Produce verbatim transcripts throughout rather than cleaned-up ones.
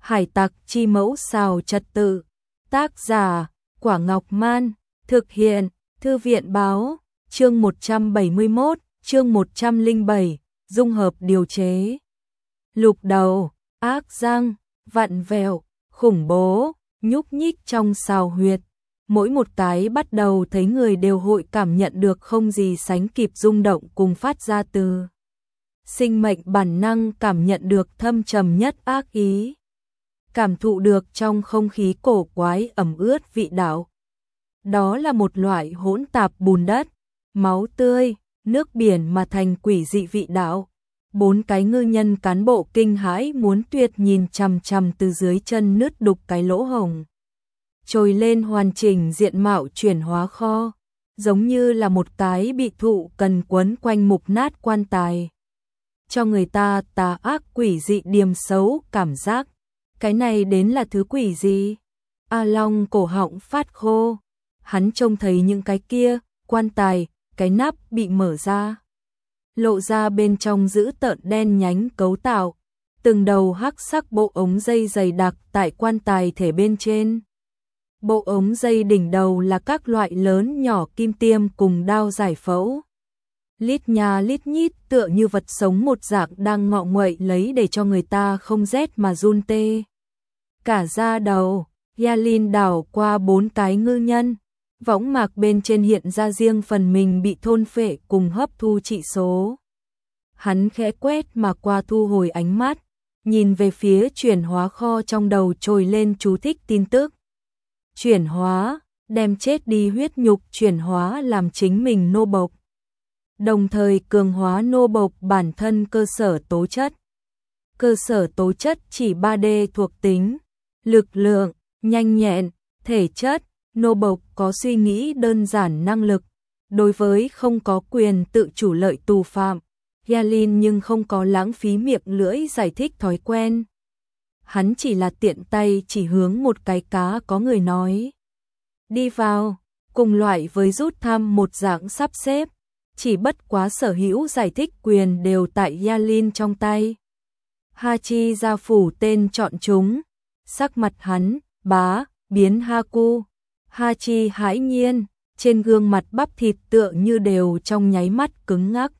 Hải tặc chi mẫu xào trật tự. Tác giả, Quả Ngọc Man. Thực hiện, Thư viện báo. Chương một trăm bảy mươi mốt, chương một trăm lẻ bảy, dung hợp điều chế. Lục đầu, ác răng, vặn vẹo, khủng bố, nhúc nhích trong xào huyệt. Mỗi một cái bắt đầu thấy người đều hội cảm nhận được không gì sánh kịp rung động cùng phát ra từ sinh mệnh bản năng, cảm nhận được thâm trầm nhất ác ý. Cảm thụ được trong không khí cổ quái ẩm ướt vị đạo. Đó là một loại hỗn tạp bùn đất, máu tươi, nước biển mà thành quỷ dị vị đạo. Bốn cái ngư nhân cán bộ kinh hãi muốn tuyệt nhìn chằm chằm từ dưới chân nứt đục cái lỗ hổng. Trồi lên hoàn chỉnh diện mạo chuyển hóa kho, giống như là một cái bị thụ cần quấn quanh mục nát quan tài. Cho người ta tà ác quỷ dị điềm xấu cảm giác. Cái này đến là thứ quỷ gì? A Long cổ họng phát khô. Hắn trông thấy những cái kia, quan tài, cái nắp bị mở ra. Lộ ra bên trong dữ tợn đen nhánh cấu tạo. Từng đầu hắc sắc bộ ống dây dày đặc tại quan tài thể bên trên. Bộ ống dây đỉnh đầu là các loại lớn nhỏ kim tiêm cùng đao giải phẫu. Lít nha lít nhít tựa như vật sống một dạng đang ngọ nguậy lấy để cho người ta không rét mà run tê. Cả da đầu, Yalin đảo qua bốn cái ngư nhân. Võng mạc bên trên hiện ra riêng phần mình bị thôn phệ cùng hấp thu trị số. Hắn khẽ quét mà qua thu hồi ánh mắt, nhìn về phía chuyển hóa kho trong đầu trồi lên chú thích tin tức. Chuyển hóa, đem chết đi huyết nhục chuyển hóa làm chính mình nô bộc. Đồng thời cường hóa nô bộc bản thân cơ sở tố chất. Cơ sở tố chất chỉ ba D thuộc tính, lực lượng, nhanh nhẹn, thể chất. Nô bộc có suy nghĩ đơn giản năng lực, đối với không có quyền tự chủ lợi tù phạm. Yalin nhưng không có lãng phí miệng lưỡi giải thích thói quen. Hắn chỉ là tiện tay chỉ hướng một cái cá có người nói. Đi vào, cùng loại với rút thăm một dạng sắp xếp, chỉ bất quá sở hữu giải thích quyền đều tại Yalin trong tay. Hachi gia phủ tên chọn chúng, sắc mặt hắn, bá, biến Haku. Hachi hãi nhiên, trên gương mặt bắp thịt tựa như đều trong nháy mắt cứng ngắc.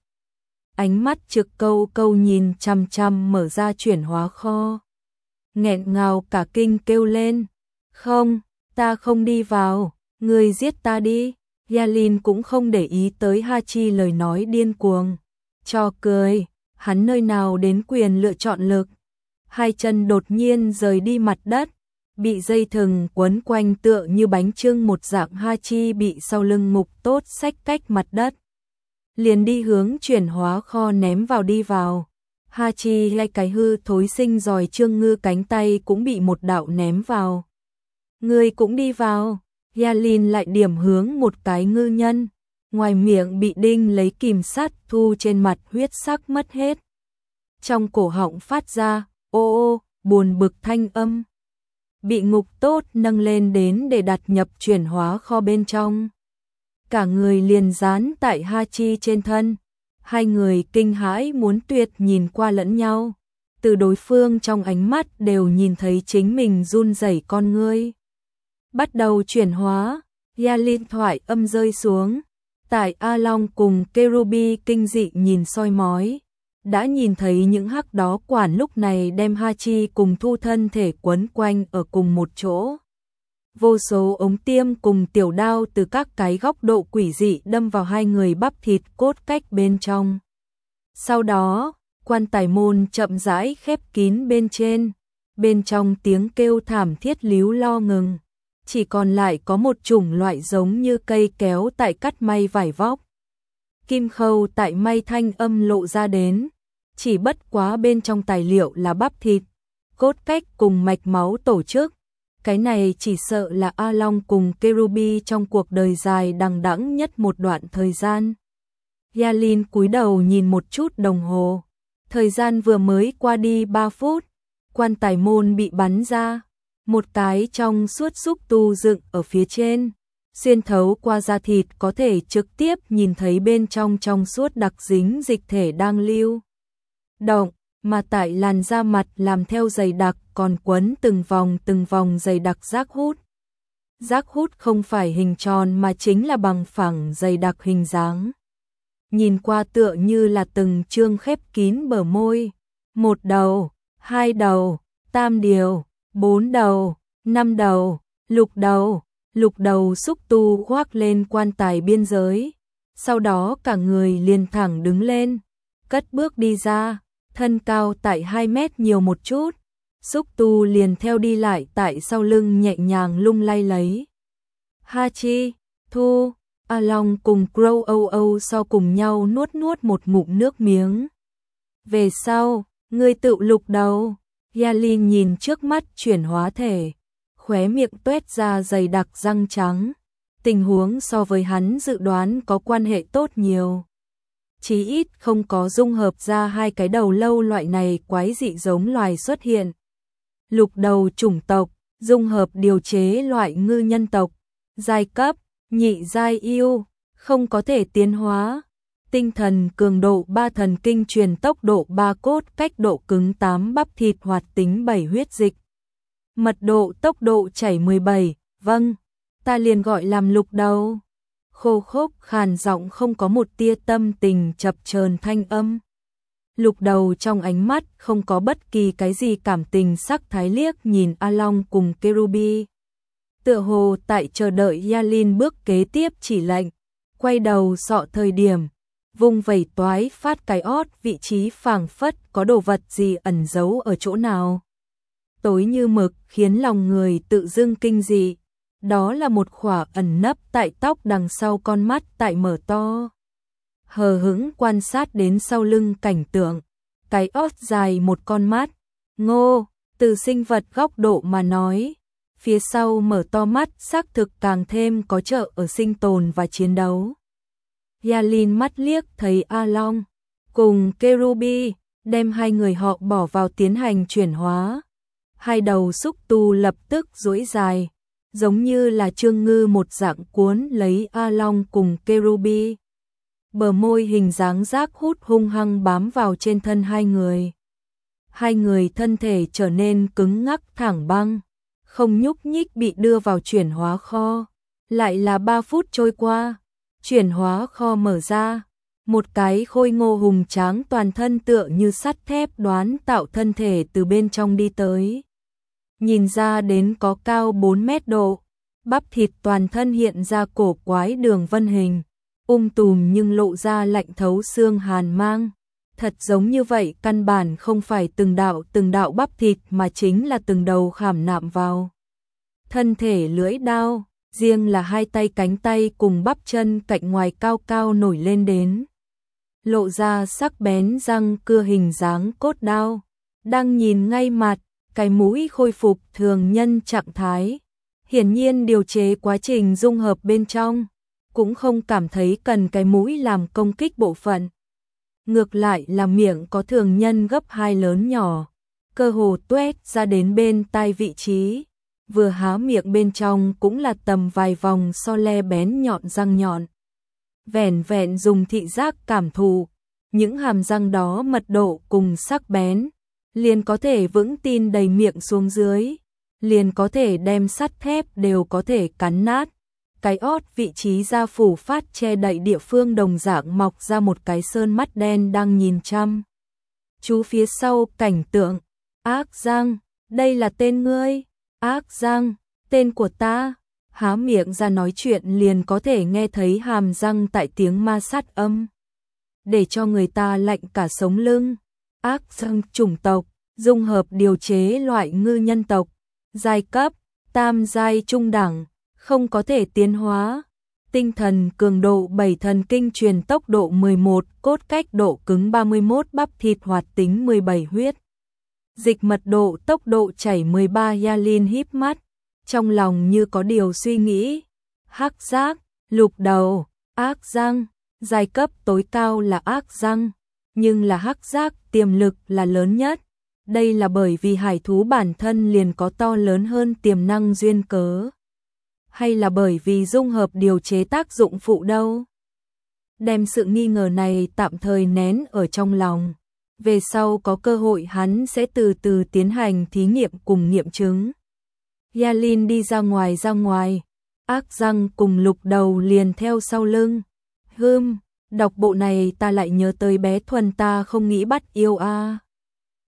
Ánh mắt trực câu câu nhìn chằm chằm mở ra chuyển hóa kho. Nghẹn ngào cả kinh kêu lên. Không, ta không đi vào, ngươi giết ta đi. Yalin cũng không để ý tới Hachi lời nói điên cuồng. Cho cười, hắn nơi nào đến quyền lựa chọn lực. Hai chân đột nhiên rời đi mặt đất. Bị dây thừng quấn quanh tựa như bánh chưng một dạng. Hachi bị sau lưng mục tốt xách cách mặt đất. Liền đi hướng chuyển hóa kho ném vào đi vào. Hachi hay cái hư thối sinh giòi trương ngư cánh tay cũng bị một đạo ném vào. Người cũng đi vào. Yalin lại điểm hướng một cái ngư nhân. Ngoài miệng bị đinh lấy kìm sắt thu trên mặt huyết sắc mất hết. Trong cổ họng phát ra, ô ô, buồn bực thanh âm. Bị ngục tốt nâng lên đến để đặt nhập chuyển hóa kho bên trong. Cả người liền dán tại Hachi trên thân. Hai người kinh hãi muốn tuyệt nhìn qua lẫn nhau. Từ đối phương trong ánh mắt đều nhìn thấy chính mình run rẩy con ngươi. Bắt đầu chuyển hóa, Yalin thoại âm rơi xuống. Tại A Long cùng Kerubi kinh dị nhìn soi mói. Đã nhìn thấy những hắc đó quản lúc này đem Hachi cùng thu thân thể quấn quanh ở cùng một chỗ. Vô số ống tiêm cùng tiểu đao từ các cái góc độ quỷ dị đâm vào hai người bắp thịt cốt cách bên trong. Sau đó, quan tài môn chậm rãi khép kín bên trên. Bên trong tiếng kêu thảm thiết líu lo ngừng. Chỉ còn lại có một chủng loại giống như cây kéo tại cắt may vải vóc. Kim khâu tại may thanh âm lộ ra đến. Chỉ bất quá bên trong tài liệu là bắp thịt, cốt cách cùng mạch máu tổ chức. Cái này chỉ sợ là A Long cùng Kerubi trong cuộc đời dài đằng đẵng nhất một đoạn thời gian. Yalin cúi đầu nhìn một chút đồng hồ. Thời gian vừa mới qua đi ba phút. Quan tài môn bị bắn ra. Một cái trong suốt xúc tu dựng ở phía trên. Xuyên thấu qua da thịt có thể trực tiếp nhìn thấy bên trong trong suốt đặc dính dịch thể đang lưu động, mà tại làn da mặt làm theo dày đặc còn quấn từng vòng từng vòng dày đặc giác hút. Giác hút không phải hình tròn mà chính là bằng phẳng dày đặc hình dáng. Nhìn qua tựa như là từng chương khép kín bờ môi. Một đầu, hai đầu, tam điều, bốn đầu, năm đầu, lục đầu. Lục đầu xúc tu khoác lên quan tài biên giới. Sau đó cả người liền thẳng đứng lên, cất bước đi ra, thân cao tại hai mét nhiều một chút. Xúc tu liền theo đi lại tại sau lưng nhẹ nhàng lung lay lấy. Hachi, Thu, A Long cùng Crow Âu Âu so cùng nhau nuốt nuốt một ngụm nước miếng. Về sau, ngươi tự lục đầu. Yalin nhìn trước mắt chuyển hóa thể, khóe miệng tuét ra dày đặc răng trắng. Tình huống so với hắn dự đoán có quan hệ tốt nhiều. Chí ít không có dung hợp ra hai cái đầu lâu loại này quái dị giống loài xuất hiện. Lục đầu chủng tộc, dung hợp điều chế loại ngư nhân tộc, giai cấp, nhị giai yêu, không có thể tiến hóa. Tinh thần cường độ ba, thần kinh truyền tốc độ ba, cốt cách độ cứng tám, bắp thịt hoạt tính bảy, huyết dịch mật độ tốc độ chảy mười bảy. Vâng, ta liền gọi làm lục đầu. Khô khốc khàn giọng không có một tia tâm tình chập chờn thanh âm. Lục đầu trong ánh mắt không có bất kỳ cái gì cảm tình, sắc thái liếc nhìn A Long cùng Kerubi. Tựa hồ tại chờ đợi Yalin bước kế tiếp chỉ lệnh. Quay đầu sọ thời điểm, vùng vẩy toái phát cái ót, vị trí phảng phất có đồ vật gì ẩn giấu ở chỗ nào. Tối như mực khiến lòng người tự dưng kinh dị. Đó là một khỏa ẩn nấp tại tóc đằng sau con mắt tại mở to. Hờ hững quan sát đến sau lưng cảnh tượng. Cái ót dài một con mắt. Ngô, từ sinh vật góc độ mà nói. Phía sau mở to mắt xác thực càng thêm có trợ ở sinh tồn và chiến đấu. Yalin mắt liếc thấy A Long cùng Kerubi, đem hai người họ bỏ vào tiến hành chuyển hóa. Hai đầu xúc tu lập tức duỗi dài, giống như là trương ngư một dạng cuốn lấy A Long cùng Kerubi. Bờ môi hình dáng giác hút hung hăng bám vào trên thân hai người. Hai người thân thể trở nên cứng ngắc thẳng băng, không nhúc nhích, bị đưa vào chuyển hóa kho. Lại là ba phút trôi qua, chuyển hóa kho mở ra. Một cái khôi ngô hùng tráng toàn thân tựa như sắt thép đoán tạo thân thể từ bên trong đi tới. Nhìn ra đến có cao bốn mét độ, bắp thịt toàn thân hiện ra cổ quái đường vân hình, um tùm nhưng lộ ra lạnh thấu xương hàn mang. Thật giống như vậy, căn bản không phải từng đạo từng đạo bắp thịt mà chính là từng đầu khảm nạm vào thân thể lưỡi đao, riêng là hai tay cánh tay cùng bắp chân cạnh ngoài cao cao nổi lên đến. Lộ ra sắc bén răng cưa hình dáng cốt đao, đang nhìn ngay mặt. Cái mũi khôi phục thường nhân trạng thái. Hiển nhiên điều chế quá trình dung hợp bên trong, cũng không cảm thấy cần cái mũi làm công kích bộ phận. Ngược lại là miệng có thường nhân gấp hai lớn nhỏ, cơ hồ tuét ra đến bên tai vị trí. Vừa há miệng bên trong cũng là tầm vài vòng so le bén nhọn răng nhọn. Vẻn vẹn dùng thị giác cảm thụ, những hàm răng đó mật độ cùng sắc bén, liền có thể vững tin đầy miệng xuống dưới, liền có thể đem sắt thép đều có thể cắn nát. Cái ót vị trí da phủ phát che đậy địa phương đồng dạng mọc ra một cái sơn mắt đen đang nhìn chăm chú phía sau cảnh tượng. Ác Giang, đây là tên ngươi. Ác Giang, tên của ta. Há miệng ra nói chuyện liền có thể nghe thấy hàm răng tại tiếng ma sát âm, để cho người ta lạnh cả sống lưng. Ác Giang chủng tộc, dung hợp điều chế loại ngư nhân tộc, giai cấp, tam giai trung đẳng, không có thể tiến hóa. Tinh thần cường độ bảy, thần kinh truyền tốc độ mười một, cốt cách độ cứng ba mươi mốt, bắp thịt hoạt tính mười bảy, huyết dịch mật độ tốc độ chảy mười ba. Yalin híp mắt, trong lòng như có điều suy nghĩ. Hắc giác, lục đầu, ác răng, giai cấp tối cao là ác răng, nhưng là hắc giác tiềm lực là lớn nhất. Đây là bởi vì hải thú bản thân liền có to lớn hơn tiềm năng duyên cớ, hay là bởi vì dung hợp điều chế tác dụng phụ đâu? Đem sự nghi ngờ này tạm thời nén ở trong lòng, về sau có cơ hội hắn sẽ từ từ tiến hành thí nghiệm cùng nghiệm chứng. Yalin đi ra ngoài ra ngoài, ác răng cùng Lục Đầu liền theo sau lưng. Hưm, đọc bộ này ta lại nhớ tới bé Thuần ta không nghĩ bắt yêu a. À.